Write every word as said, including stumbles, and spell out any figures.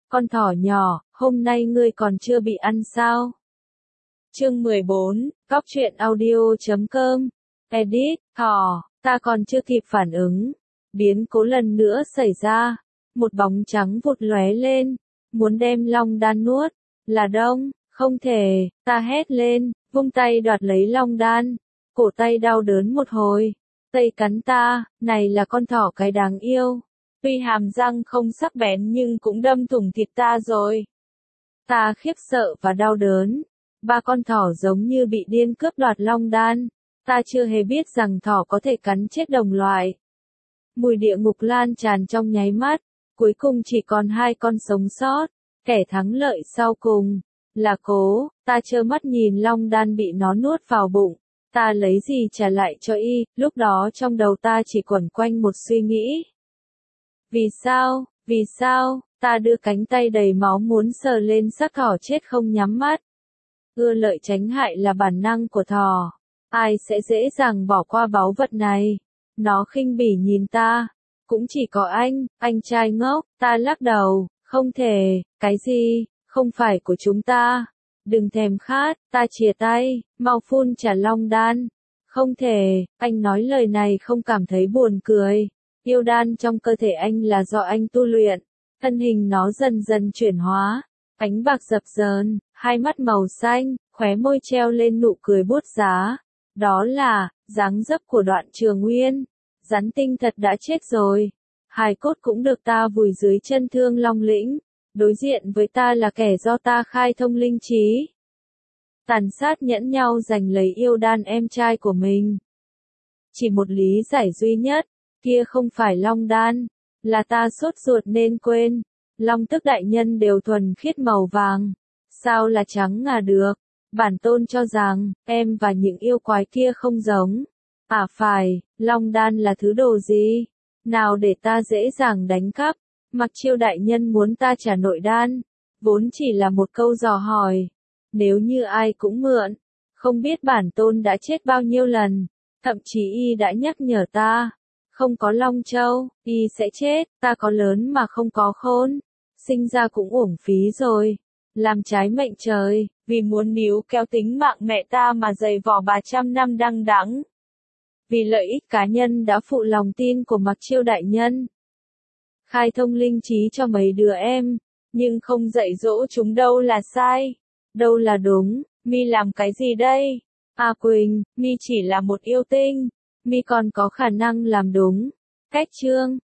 Con thỏ nhỏ, hôm nay ngươi còn chưa bị ăn sao? Chương mười bốn, Góc truyện audio chấm com. Edit, thỏ, ta còn chưa kịp phản ứng. Biến cố lần nữa xảy ra. Một bóng trắng vụt lóe lên. Muốn đem long đan nuốt. Là Đông, không thể, ta hét lên, vung tay đoạt lấy long đan. Cổ tay đau đớn một hồi. Tay cắn ta, này là con thỏ cái đáng yêu. Tuy hàm răng không sắc bén nhưng cũng đâm thủng thịt ta rồi. Ta khiếp sợ và đau đớn. Ba con thỏ giống như bị điên cướp đoạt long đan. Ta chưa hề biết rằng thỏ có thể cắn chết đồng loại. Mùi địa ngục lan tràn trong nháy mắt. Cuối cùng chỉ còn hai con sống sót. Kẻ thắng lợi sau cùng là Cố. Ta trơ mắt nhìn long đan bị nó nuốt vào bụng. Ta lấy gì trả lại cho y? Lúc đó trong đầu ta chỉ quẩn quanh một suy nghĩ. Vì sao, vì sao, ta đưa cánh tay đầy máu muốn sờ lên xác thỏ chết không nhắm mắt. Ưa lợi tránh hại là bản năng của thỏ. Ai sẽ dễ dàng bỏ qua báu vật này? Nó khinh bỉ nhìn ta. Cũng chỉ có anh, anh trai ngốc. Ta lắc đầu, không thể, cái gì, không phải của chúng ta. Đừng thèm khát, ta chìa tay, mau phun trả long đan. Không thể, anh nói lời này không cảm thấy buồn cười. Yêu đan trong cơ thể anh là do anh tu luyện. Thân hình nó dần dần chuyển hóa. Ánh bạc dập dờn, hai mắt màu xanh, khóe môi treo lên nụ cười buốt giá. Đó là, dáng dấp của Đoạn Trường Nguyên. Rắn tinh thật đã chết rồi. Hài cốt cũng được ta vùi dưới chân Thương Long Lĩnh. Đối diện với ta là kẻ do ta khai thông linh trí. Tàn sát nhẫn nhau giành lấy yêu đan em trai của mình. Chỉ một lý giải duy nhất. Kia không phải long đan, là ta sốt ruột nên quên. Long tức đại nhân đều thuần khiết màu vàng. Sao là trắng ngà được? Bản tôn cho rằng, em và những yêu quái kia không giống. À phải, long đan là thứ đồ gì? Nào để ta dễ dàng đánh cắp. Mặc Chiêu đại nhân muốn ta trả nội đan. Vốn chỉ là một câu dò hỏi. Nếu như ai cũng mượn. Không biết bản tôn đã chết bao nhiêu lần. Thậm chí y đã nhắc nhở ta. Không có Long Châu, y sẽ chết, ta có lớn mà không có khôn. Sinh ra cũng uổng phí rồi. Làm trái mệnh trời, vì muốn níu kéo tính mạng mẹ ta mà dày vò bà trăm năm đăng đẵng. Vì lợi ích cá nhân đã phụ lòng tin của Mặc Chiêu đại nhân. Khai thông linh trí cho mấy đứa em, nhưng không dạy dỗ chúng đâu là sai, đâu là đúng. Mi làm cái gì đây? A Quỳnh, Mi chỉ là một yêu tinh. Mi còn có khả năng làm đúng. Cách chương